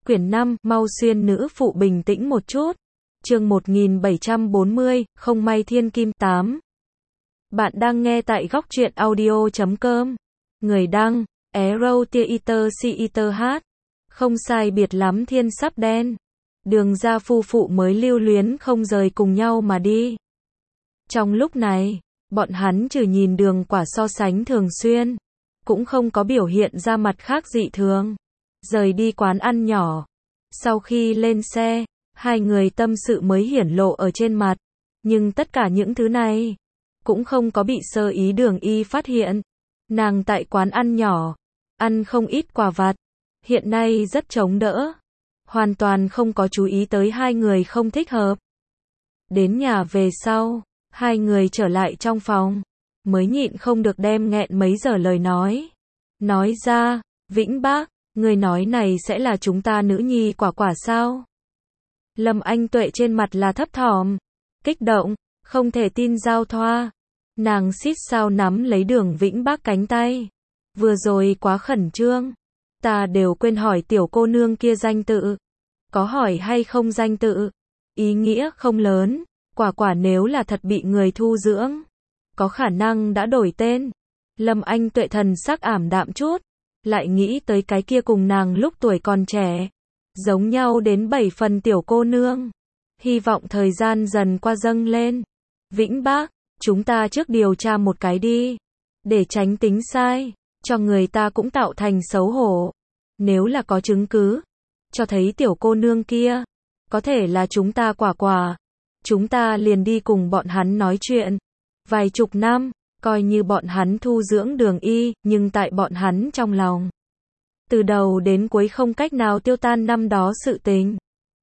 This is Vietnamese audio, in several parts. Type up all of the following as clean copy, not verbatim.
Quyển 5, mau xuyên nữ phụ bình tĩnh một chút. Chương 1740, không may thiên kim 8. Bạn đang nghe tại góc truyện audio.com. Người đăng, Arrow Theater Theater hát. Không sai biệt lắm thiên sắp đen. Đường ra phu phụ mới lưu luyến không rời cùng nhau mà đi. Trong lúc này, bọn hắn trừ nhìn Đường Quả so sánh thường xuyên, cũng không có biểu hiện ra mặt khác dị thường. Rời đi quán ăn nhỏ. Sau khi lên xe, hai người tâm sự mới hiển lộ ở trên mặt. Nhưng tất cả những thứ này cũng không có bị sơ ý Đường Y phát hiện. Nàng tại quán ăn nhỏ, ăn không ít quà vặt, hiện nay rất chống đỡ. Hoàn toàn không có chú ý tới hai người không thích hợp. Đến nhà về sau, hai người trở lại trong phòng, mới nhịn không được đem nghẹn mấy giờ lời nói. Nói ra, Vĩnh Bác, người nói này sẽ là chúng ta nữ nhi Quả Quả sao? Lâm Anh Tuệ trên mặt là thấp thỏm, kích động, không thể tin giao thoa. Nàng xít sao nắm lấy Đường Vĩnh Bác cánh tay. Vừa rồi quá khẩn trương, ta đều quên hỏi tiểu cô nương kia danh tự. Có hỏi hay không danh tự? Ý nghĩa không lớn, Quả Quả nếu là thật bị người thu dưỡng, có khả năng đã đổi tên. Lâm Anh Tuệ thần sắc ảm đạm chút, lại nghĩ tới cái kia cùng nàng lúc tuổi còn trẻ, giống nhau đến 7 phần tiểu cô nương. Hy vọng thời gian dần qua dâng lên. Vĩnh Bác, chúng ta trước điều tra một cái đi, để tránh tính sai, cho người ta cũng tạo thành xấu hổ. Nếu là có chứng cứ, cho thấy tiểu cô nương kia, có thể là chúng ta Quả Quả, chúng ta liền đi cùng bọn hắn nói chuyện. Vài chục năm, coi như bọn hắn thu dưỡng Đường Y, nhưng tại bọn hắn trong lòng, từ đầu đến cuối không cách nào tiêu tan năm đó sự tình.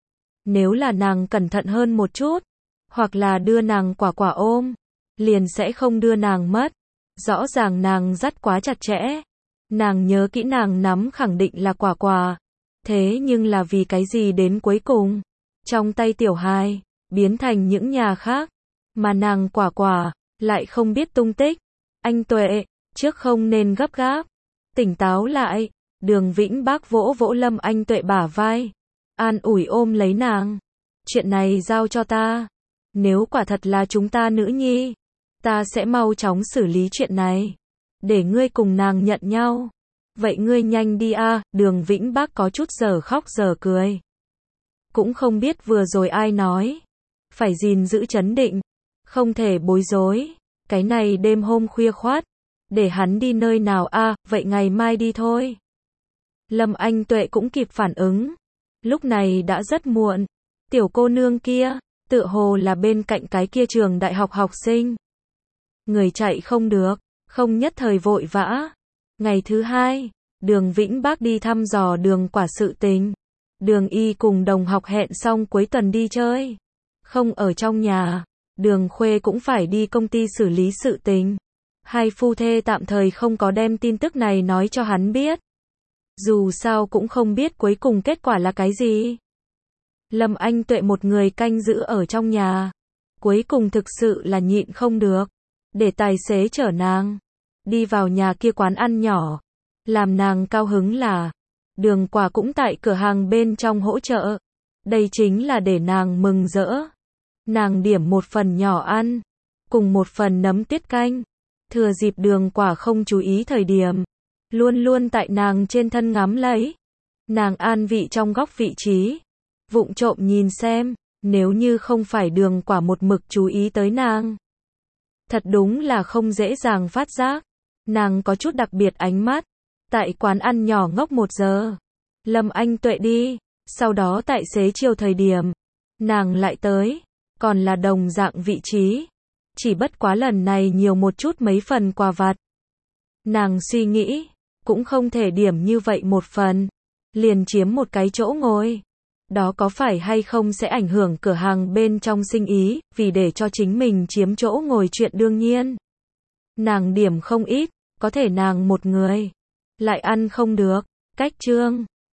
Nếu là nàng cẩn thận hơn một chút, hoặc là đưa nàng Quả Quả ôm, liền sẽ không đưa nàng mất. Rõ ràng nàng dắt quá chặt chẽ. Nàng nhớ kỹ nàng nắm khẳng định là Quả Quả. Thế nhưng là vì cái gì đến cuối cùng, trong tay tiểu hài, biến thành những nhà khác, mà nàng Quả Quả lại không biết tung tích. Anh Tuệ, trước không nên gấp gáp, tỉnh táo lại. Đường Vĩnh Bác vỗ vỗ Lâm Anh Tuệ bả vai, an ủi ôm lấy nàng. Chuyện này giao cho ta. Nếu quả thật là chúng ta nữ nhi, ta sẽ mau chóng xử lý chuyện này, để ngươi cùng nàng nhận nhau. Vậy ngươi nhanh đi a. Đường Vĩnh Bác có chút giờ khóc giờ cười. Cũng không biết vừa rồi ai nói, phải gìn giữ trấn định, không thể bối rối. Cái này đêm hôm khuya khoắt, để hắn đi nơi nào a? Vậy ngày mai đi thôi. Lâm Anh Tuệ cũng kịp phản ứng. Lúc này đã rất muộn. Tiểu cô nương kia, tựa hồ là bên cạnh cái kia trường đại học học sinh. Người chạy không được, không nhất thời vội vã. Ngày thứ hai, Đường Vĩnh Bác đi thăm dò Đường Quả sự tình. Đường Y cùng đồng học hẹn xong cuối tuần đi chơi. Không ở trong nhà, Đường Khuê cũng phải đi công ty xử lý sự tình. Hai phu thê tạm thời không có đem tin tức này nói cho hắn biết. Dù sao cũng không biết cuối cùng kết quả là cái gì. Lâm Anh Tuệ một người canh giữ ở trong nhà. Cuối cùng thực sự là nhịn không được, để tài xế chở nàng đi vào nhà kia quán ăn nhỏ. Làm nàng cao hứng là Đường Quả cũng tại cửa hàng bên trong hỗ trợ. Đây chính là để nàng mừng rỡ. Nàng điểm một phần nhỏ ăn, cùng một phần nấm tiết canh. Thừa dịp Đường Quả không chú ý thời điểm, luôn luôn tại nàng trên thân ngắm lấy. Nàng an vị trong góc vị trí, vụng trộm nhìn xem, nếu như không phải Đường Quả một mực chú ý tới nàng, thật đúng là không dễ dàng phát giác. Nàng có chút đặc biệt ánh mắt. Tại quán ăn nhỏ ngốc 1 giờ, Lâm Anh Tuệ đi, sau đó tại xế chiều thời điểm, nàng lại tới, còn là đồng dạng vị trí, chỉ bất quá lần này nhiều một chút mấy phần quà vặt. Nàng suy nghĩ, cũng không thể điểm như vậy một phần, liền chiếm một cái chỗ ngồi. Đó có phải hay không sẽ ảnh hưởng cửa hàng bên trong sinh ý, vì để cho chính mình chiếm chỗ ngồi chuyện đương nhiên. Nàng điểm không ít, có thể nàng một người lại ăn không được. Cách chương